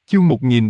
Chương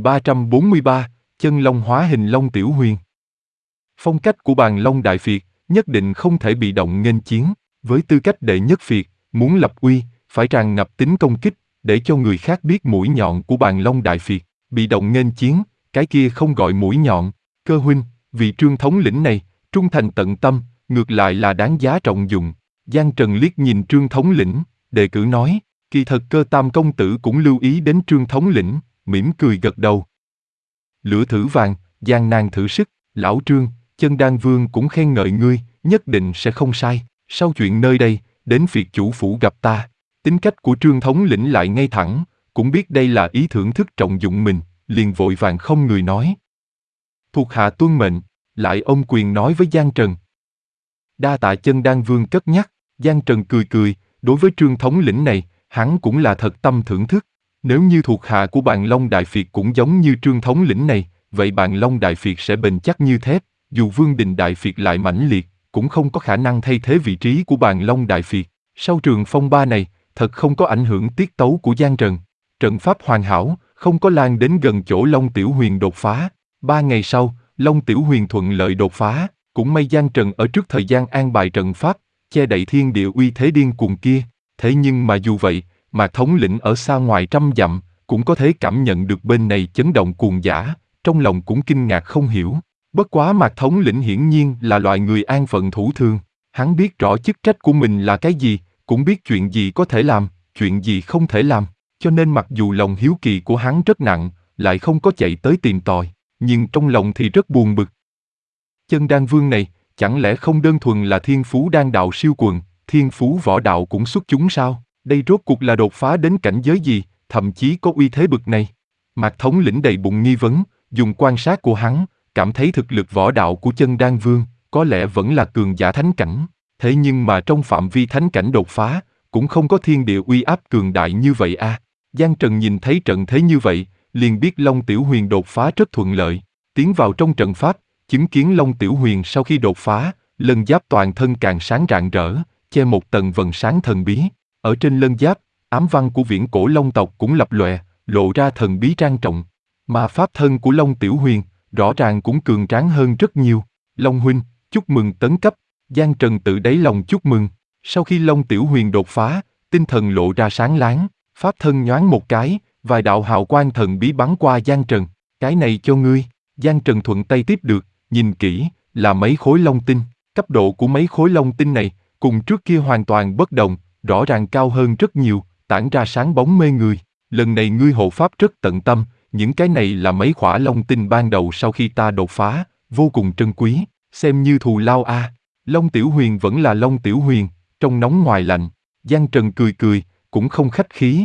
1343, chân long hóa hình Long Tiểu Huyền. Phong cách của Bàn Long Đại Việt, nhất định không thể bị động nghênh chiến, với tư cách đệ nhất Việt, muốn lập uy, phải tràn ngập tính công kích, để cho người khác biết mũi nhọn của Bàn Long Đại Việt, bị động nghênh chiến, cái kia không gọi mũi nhọn. Cơ huynh, vị Trương thống lĩnh này, trung thành tận tâm, ngược lại là đáng giá trọng dụng. Giang Trần liếc nhìn Trương thống lĩnh, đề cử nói, kỳ thật Cơ Tam công tử cũng lưu ý đến Trương thống lĩnh, mỉm cười gật đầu. Lửa thử vàng, gian nan thử sức, lão Trương, Chân Đan Vương cũng khen ngợi ngươi, nhất định sẽ không sai. Sau chuyện nơi đây, đến Việt chủ phủ gặp ta. Tính cách của Trương thống lĩnh lại ngay thẳng, cũng biết đây là ý thưởng thức trọng dụng mình, liền vội vàng không người nói. Thuộc hạ tuân mệnh, lại ôm quyền nói với Giang Trần. Đa tạ Chân Đan Vương cất nhắc. Giang Trần cười cười, đối với Trương thống lĩnh này, hắn cũng là thật tâm thưởng thức. Nếu như thuộc hạ của Bàn Long Đại Việt cũng giống như Trương thống lĩnh này, vậy Bàn Long Đại Việt sẽ bền chắc như thép, dù Vương đình Đại Việt lại mãnh liệt, cũng không có khả năng thay thế vị trí của Bàn Long Đại Việt. Sau trường phong ba này, thật không có ảnh hưởng tiết tấu của Giang Trần. Trận pháp hoàn hảo, không có lan đến gần chỗ Long Tiểu Huyền đột phá. 3 ngày sau, Long Tiểu Huyền thuận lợi đột phá, cũng may Giang Trần ở trước thời gian an bài trận pháp, che đậy thiên địa uy thế điên cuồng kia. Thế nhưng mà dù vậy, Mạc thống lĩnh ở xa ngoài trăm dặm, cũng có thể cảm nhận được bên này chấn động cuồng dã, trong lòng cũng kinh ngạc không hiểu. Bất quá Mạc thống lĩnh hiển nhiên là loại người an phận thủ thường, hắn biết rõ chức trách của mình là cái gì, cũng biết chuyện gì có thể làm, chuyện gì không thể làm, cho nên mặc dù lòng hiếu kỳ của hắn rất nặng, lại không có chạy tới tìm tòi, nhưng trong lòng thì rất buồn bực. Chân Đan Vương này, chẳng lẽ không đơn thuần là thiên phú đan đạo siêu quần, thiên phú võ đạo cũng xuất chúng sao? Đây rốt cuộc là đột phá đến cảnh giới gì, thậm chí có uy thế bực này? Mạc thống lĩnh đầy bụng nghi vấn, dùng quan sát của hắn, cảm thấy thực lực võ đạo của Chân Đan Vương, có lẽ vẫn là cường giả thánh cảnh. Thế nhưng mà trong phạm vi thánh cảnh đột phá, cũng không có thiên địa uy áp cường đại như vậy a. Giang Trần nhìn thấy trận thế như vậy, liền biết Long Tiểu Huyền đột phá rất thuận lợi. Tiến vào trong trận pháp, chứng kiến Long Tiểu Huyền sau khi đột phá, lân giáp toàn thân càng sáng rạng rỡ, che một tầng vầng sáng thần bí. Ở trên lân giáp, ám văn của viễn cổ Long tộc cũng lập lòe, lộ ra thần bí trang trọng. Mà pháp thân của Long Tiểu Huyền, rõ ràng cũng cường tráng hơn rất nhiều. Long huynh, chúc mừng tấn cấp. Giang Trần tự đáy lòng chúc mừng. Sau khi Long Tiểu Huyền đột phá, tinh thần lộ ra sáng láng, pháp thân nhoáng một cái, vài đạo hào quang thần bí bắn qua Giang Trần. Cái này cho ngươi. Giang Trần thuận tay tiếp được, nhìn kỹ, là mấy khối long tinh. Cấp độ của mấy khối long tinh này, cùng trước kia hoàn toàn bất đồng, rõ ràng cao hơn rất nhiều, tản ra sáng bóng mê người. Lần này ngươi hộ pháp rất tận tâm, những cái này là mấy khỏa long tinh ban đầu sau khi ta đột phá, vô cùng trân quý, xem như thù lao a. Long Tiểu Huyền vẫn là Long Tiểu Huyền, trong nóng ngoài lạnh. Giang Trần cười cười, cũng không khách khí.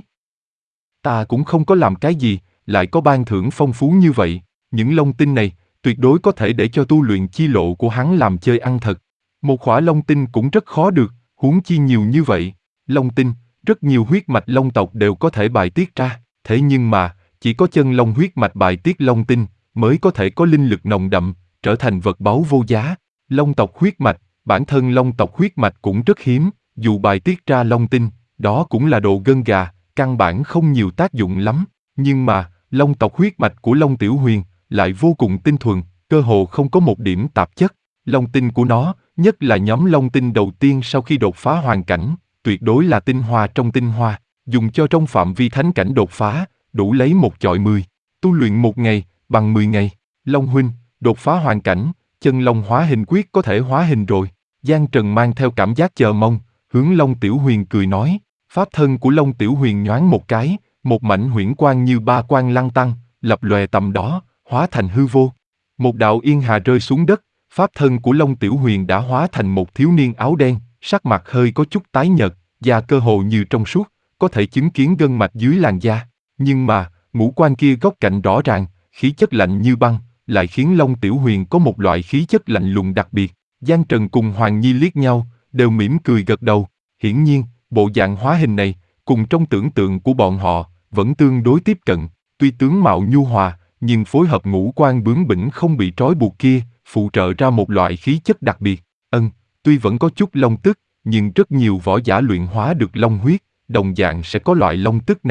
Ta cũng không có làm cái gì, lại có ban thưởng phong phú như vậy. Những long tinh này, tuyệt đối có thể để cho tu luyện chi lộ của hắn làm chơi ăn thật. Một khỏa long tinh cũng rất khó được, huống chi nhiều như vậy. Long tinh, rất nhiều huyết mạch long tộc đều có thể bài tiết ra. Thế nhưng mà, chỉ có chân long huyết mạch bài tiết long tinh, mới có thể có linh lực nồng đậm, trở thành vật báu vô giá. Long tộc huyết mạch, bản thân long tộc huyết mạch cũng rất hiếm, dù bài tiết ra long tinh, đó cũng là đồ gân gà, căn bản không nhiều tác dụng lắm. Nhưng mà, long tộc huyết mạch của Long Tiểu Huyền lại vô cùng tinh thuần, cơ hồ không có một điểm tạp chất. Long tinh của nó, nhất là nhóm long tinh đầu tiên sau khi đột phá hoàn cảnh, tuyệt đối là tinh hoa trong tinh hoa, dùng cho trong phạm vi thánh cảnh đột phá, đủ lấy một chọi 10. Tu luyện 1 ngày, bằng 10 ngày. Long huynh, đột phá hoàn cảnh, chân long hóa hình quyết có thể hóa hình rồi. Giang Trần mang theo cảm giác chờ mong, hướng Long Tiểu Huyền cười nói. Pháp thân của Long Tiểu Huyền nhoáng một cái, một mảnh huyễn quang như ba quang lăng tăng, lập lòe tầm đó, hóa thành hư vô. Một đạo yên hà rơi xuống đất, pháp thân của Long Tiểu Huyền đã hóa thành một thiếu niên áo đen, sắc mặt hơi có chút tái nhợt, da cơ hồ như trong suốt, có thể chứng kiến gân mạch dưới làn da. Nhưng mà, ngũ quan kia góc cạnh rõ ràng, khí chất lạnh như băng, lại khiến Long Tiểu Huyền có một loại khí chất lạnh lùng đặc biệt. Giang Trần cùng Hoàng Nhi liếc nhau, đều mỉm cười gật đầu. Hiển nhiên, bộ dạng hóa hình này, cùng trong tưởng tượng của bọn họ, vẫn tương đối tiếp cận. Tuy tướng mạo nhu hòa, nhưng phối hợp ngũ quan bướng bỉnh không bị trói buộc kia, phụ trợ ra một loại khí chất đặc biệt. Tuy vẫn có chút long tức, nhưng rất nhiều võ giả luyện hóa được long huyết, đồng dạng sẽ có loại long tức này.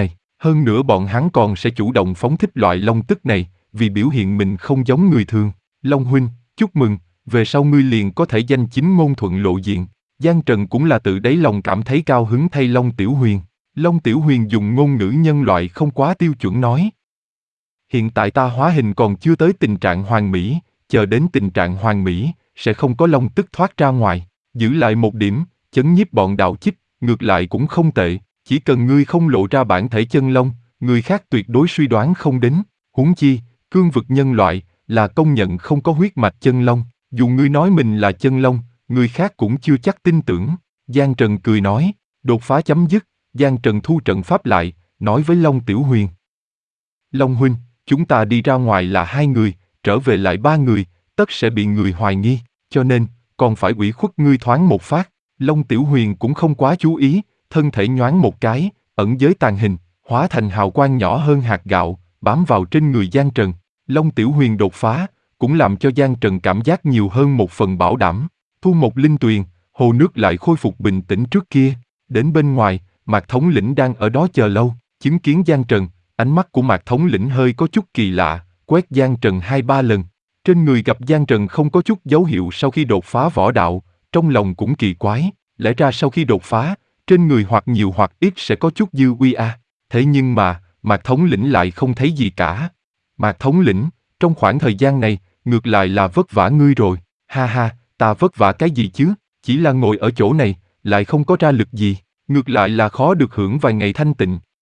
Hơn nữa bọn hắn còn sẽ chủ động phóng thích loại long tức này, vì biểu hiện mình không giống người thường. Long huynh, chúc mừng, về sau ngươi liền có thể danh chính ngôn thuận lộ diện. Giang Trần cũng là tự đáy lòng cảm thấy cao hứng thay Long Tiểu Huyền. Long Tiểu Huyền dùng ngôn ngữ nhân loại không quá tiêu chuẩn nói. Hiện tại ta hóa hình còn chưa tới tình trạng hoàn mỹ, chờ đến tình trạng hoàn mỹ, sẽ không có long tức thoát ra ngoài. Giữ lại một điểm, chấn nhiếp bọn đạo chích, ngược lại cũng không tệ. Chỉ cần ngươi không lộ ra bản thể chân long, người khác tuyệt đối suy đoán không đến. Huống chi, cương vực nhân loại, là công nhận không có huyết mạch chân long. Dù ngươi nói mình là chân long, người khác cũng chưa chắc tin tưởng. Giang Trần cười nói, đột phá chấm dứt, Giang Trần thu trận pháp lại, nói với Long Tiểu Huyền. Long huynh, chúng ta đi ra ngoài là 2 người, trở về lại 3 người, tất sẽ bị người hoài nghi, cho nên, còn phải ủy khuất ngươi thoáng một phát. Long Tiểu Huyền cũng không quá chú ý, thân thể nhoáng một cái, ẩn giới tàn hình, hóa thành hào quang nhỏ hơn hạt gạo, bám vào trên người Giang Trần. Long Tiểu Huyền đột phá, cũng làm cho Giang Trần cảm giác nhiều hơn một phần bảo đảm. Thu một linh tuyền, hồ nước lại khôi phục bình tĩnh trước kia. Đến bên ngoài, Mạc thống lĩnh đang ở đó chờ lâu, chứng kiến Giang Trần, ánh mắt của Mạc thống lĩnh hơi có chút kỳ lạ, quét Giang Trần 2-3 lần. Trên người gặp Giang Trần không có chút dấu hiệu sau khi đột phá võ đạo, trong lòng cũng kỳ quái, lẽ ra sau khi đột phá, trên người hoặc nhiều hoặc ít sẽ có chút dư uy a. Thế nhưng mà, Mạc thống lĩnh lại không thấy gì cả. Mạc thống lĩnh, trong khoảng thời gian này, ngược lại là vất vả ngươi rồi. Ha ha, ta vất vả cái gì chứ, chỉ là ngồi ở chỗ này, lại không có ra lực gì, ngược lại là khó được hưởng vài ngày thanh tịnh.